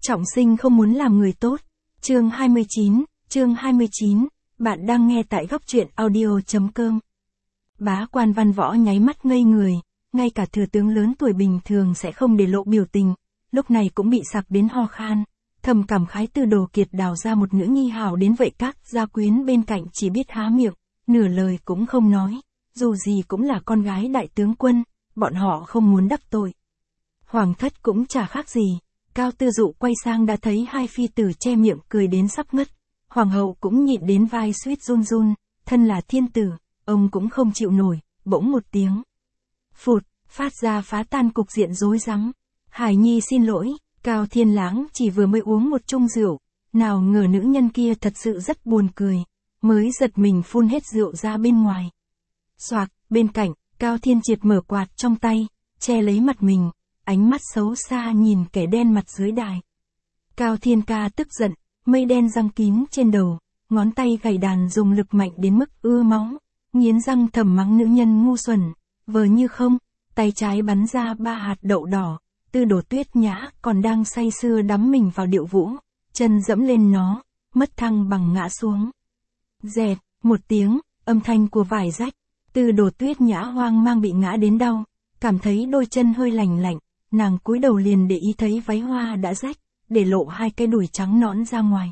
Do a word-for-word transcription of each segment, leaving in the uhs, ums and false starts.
Trọng sinh không muốn làm người tốt. Chương hai mươi chín, chương hai mươi chín, bạn đang nghe tại góc truyện audio.com. Bá quan Văn Võ nháy mắt ngây người, ngay cả thừa tướng lớn tuổi bình thường sẽ không để lộ biểu tình, lúc này cũng bị sặc đến ho khan, thầm cảm khái Tư Đồ Kiệt đào ra một nữ nhi hảo đến vậy, các gia quyến bên cạnh chỉ biết há miệng, nửa lời cũng không nói, dù gì cũng là con gái đại tướng quân, bọn họ không muốn đắc tội. Hoàng thất cũng chả khác gì. Cao Tư Dụ quay sang đã thấy hai phi tử che miệng cười đến sắp ngất. Hoàng hậu cũng nhịn đến vai suýt run run, thân là thiên tử, ông cũng không chịu nổi, bỗng một tiếng. Phụt, phát ra phá tan cục diện rối rắm. Hải Nhi xin lỗi, Cao Thiên Lãng chỉ vừa mới uống một chung rượu, nào ngờ nữ nhân kia thật sự rất buồn cười, mới giật mình phun hết rượu ra bên ngoài. Xoạc, bên cạnh, Cao Thiên Triệt mở quạt trong tay, che lấy mặt mình. Ánh mắt xấu xa nhìn kẻ đen mặt dưới đài. Cao Thiên Ca tức giận, mây đen răng kín trên đầu, ngón tay gảy đàn dùng lực mạnh đến mức ưa máu, nghiến răng thầm mắng nữ nhân ngu xuẩn, vờ như không, tay trái bắn ra ba hạt đậu đỏ, Tư Đồ Tuyết Nhã còn đang say sưa đắm mình vào điệu vũ, chân dẫm lên nó, mất thăng bằng ngã xuống. Dẹt, một tiếng, âm thanh của vải rách, Tư Đồ Tuyết Nhã hoang mang bị ngã đến đau, cảm thấy đôi chân hơi lành lạnh. Nàng cúi đầu liền để ý thấy váy hoa đã rách, để lộ hai cái đùi trắng nõn ra ngoài.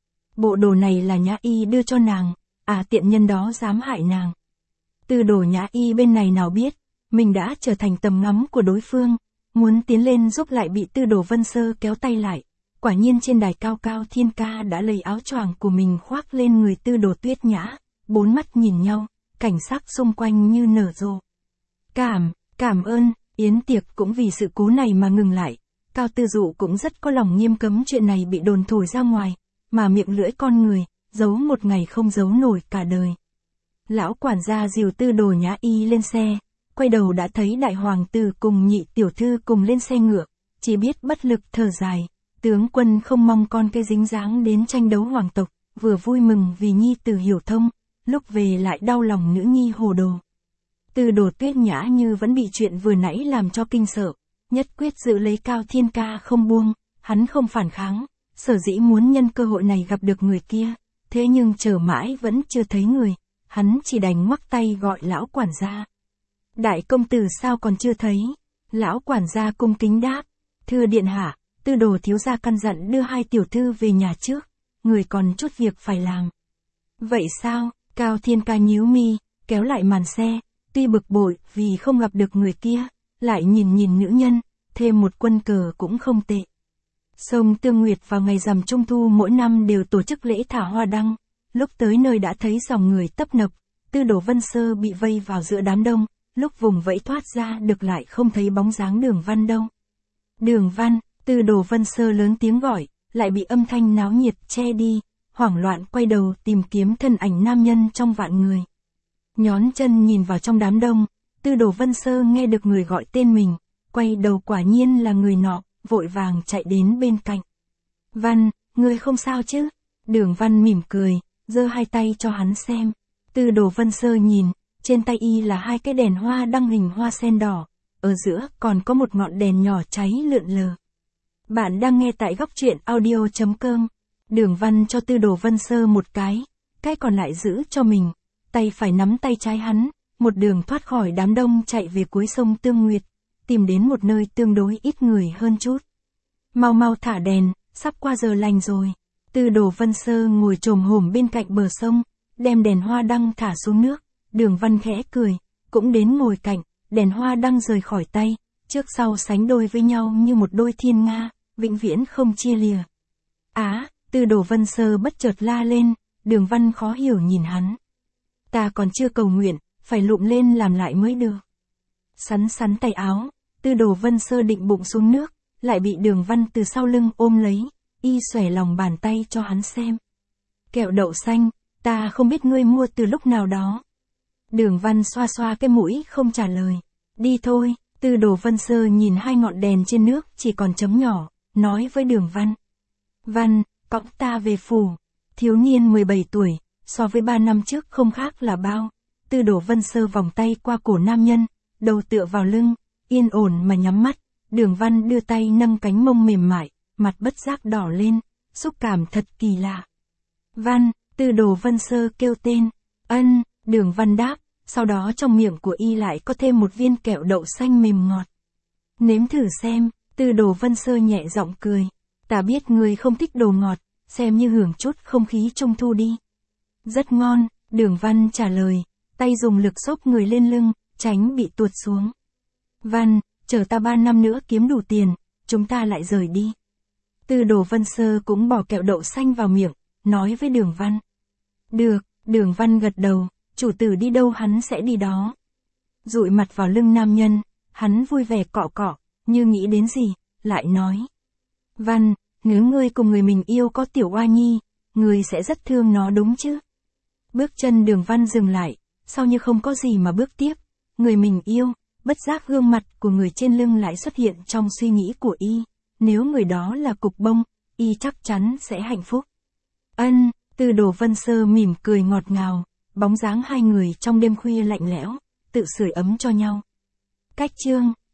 Bộ đồ này là Nhã Y đưa cho nàng, à tiện nhân đó dám hại nàng. Tư Đồ Nhã Y bên này nào biết, mình đã trở thành tầm ngắm của đối phương, muốn tiến lên giúp lại bị Tư Đồ Vân Sơ kéo tay lại. Quả nhiên trên đài cao Cao Thiên Ca đã lấy áo choàng của mình khoác lên người Tư Đồ Tuyết Nhã, bốn mắt nhìn nhau, cảnh sắc xung quanh như nở rộ. Cảm, cảm ơn. Yến tiệc cũng vì sự cố này mà ngừng lại, Cao Tư Dụ cũng rất có lòng nghiêm cấm chuyện này bị đồn thổi ra ngoài, mà miệng lưỡi con người, giấu một ngày không giấu nổi cả đời. Lão quản gia dìu Tư Đồ Nhã Y lên xe, quay đầu đã thấy đại hoàng tử cùng nhị tiểu thư cùng lên xe ngựa, chỉ biết bất lực thở dài, tướng quân không mong con cái dính dáng đến tranh đấu hoàng tộc, vừa vui mừng vì nhi tử hiểu thông, lúc về lại đau lòng nữ nhi hồ đồ. Tư Đồ Tuyết Nhã như vẫn bị chuyện vừa nãy làm cho kinh sợ, nhất quyết giữ lấy Cao Thiên Ca không buông, hắn không phản kháng, sở dĩ muốn nhân cơ hội này gặp được người kia, thế nhưng chờ mãi vẫn chưa thấy người, hắn chỉ đành ngoắc tay gọi lão quản gia. Đại công tử sao còn chưa thấy? Lão quản gia cung kính đáp, thưa điện hạ, Tư Đồ thiếu gia căn dặn đưa hai tiểu thư về nhà trước, người còn chút việc phải làm. Vậy sao? Cao Thiên Ca nhíu mi, kéo lại màn xe. Tuy bực bội vì không gặp được người kia, lại nhìn nhìn nữ nhân, thêm một quân cờ cũng không tệ. Sông Tương Nguyệt vào ngày rằm Trung Thu mỗi năm đều tổ chức lễ thả hoa đăng, lúc tới nơi đã thấy dòng người tấp nập, Tư Đồ Vân Sơ bị vây vào giữa đám đông, lúc vùng vẫy thoát ra được lại không thấy bóng dáng Đường Văn đâu. Đường Văn, Tư Đồ Vân Sơ lớn tiếng gọi, lại bị âm thanh náo nhiệt che đi, hoảng loạn quay đầu tìm kiếm thân ảnh nam nhân trong vạn người. Nhón chân nhìn vào trong đám đông, Tư Đồ Vân Sơ nghe được người gọi tên mình, quay đầu quả nhiên là người nọ, vội vàng chạy đến bên cạnh. Văn, ngươi không sao chứ? Đường Văn mỉm cười, giơ hai tay cho hắn xem. Tư Đồ Vân Sơ nhìn, trên tay y là hai cái đèn hoa đăng hình hoa sen đỏ, ở giữa còn có một ngọn đèn nhỏ cháy lượn lờ. Bạn đang nghe tại góc truyện audio.com. Đường Văn cho Tư Đồ Vân Sơ một cái, cái còn lại giữ cho mình. Tay phải nắm tay trái hắn, một đường thoát khỏi đám đông chạy về cuối sông Tương Nguyệt, tìm đến một nơi tương đối ít người hơn chút. Mau mau thả đèn, sắp qua giờ lành rồi. Tư Đồ Vân Sơ ngồi chồm hổm bên cạnh bờ sông, đem đèn hoa đăng thả xuống nước, Đường Văn khẽ cười, cũng đến ngồi cạnh, đèn hoa đăng rời khỏi tay, trước sau sánh đôi với nhau như một đôi thiên nga, vĩnh viễn không chia lìa. Á, Tư Đồ Vân Sơ bất chợt la lên, Đường Văn khó hiểu nhìn hắn. Ta còn chưa cầu nguyện, phải lụm lên làm lại mới được. Sắn sắn tay áo, Tư Đồ Vân Sơ định bụng xuống nước, lại bị Đường Văn từ sau lưng ôm lấy, y xòe lòng bàn tay cho hắn xem. Kẹo đậu xanh, ta không biết ngươi mua từ lúc nào đó. Đường Văn xoa xoa cái mũi không trả lời. Đi thôi, Tư Đồ Vân Sơ nhìn hai ngọn đèn trên nước chỉ còn chấm nhỏ, nói với Đường Văn. Văn, cõng ta về phủ. Thiếu niên mười bảy tuổi. So với ba năm trước không khác là bao. Tư Đồ Vân Sơ vòng tay qua cổ nam nhân, đầu tựa vào lưng, yên ổn mà nhắm mắt, Đường Văn đưa tay nâng cánh mông mềm mại, mặt bất giác đỏ lên, xúc cảm thật kỳ lạ. Văn, Tư Đồ Vân Sơ kêu tên. Ân, Đường Văn đáp, sau đó trong miệng của y lại có thêm một viên kẹo đậu xanh mềm ngọt. Nếm thử xem, Tư Đồ Vân Sơ nhẹ giọng cười. Ta biết ngươi không thích đồ ngọt, xem như hưởng chút không khí trung thu đi. Rất ngon, Đường Văn trả lời, tay dùng lực xốc người lên lưng, tránh bị tuột xuống. Văn, chờ ta ba năm nữa kiếm đủ tiền, chúng ta lại rời đi. Tư Đồ Vân Sơ cũng bỏ kẹo đậu xanh vào miệng, nói với Đường Văn. Được, Đường Văn gật đầu, chủ tử đi đâu hắn sẽ đi đó. Dụi mặt vào lưng nam nhân, hắn vui vẻ cọ cọ, như nghĩ đến gì, lại nói. Văn, nếu ngươi cùng người mình yêu có tiểu oa nhi, ngươi sẽ rất thương nó đúng chứ? Bước chân Đường Văn dừng lại, sau như không có gì mà bước tiếp. Người mình yêu, bất giác gương mặt của người trên lưng lại xuất hiện trong suy nghĩ của y. Nếu người đó là Cục Bông, y chắc chắn sẽ hạnh phúc. Ân, Tư Đồ Vân Sơ mỉm cười ngọt ngào, bóng dáng hai người trong đêm khuya lạnh lẽo, tự sưởi ấm cho nhau. Cách chương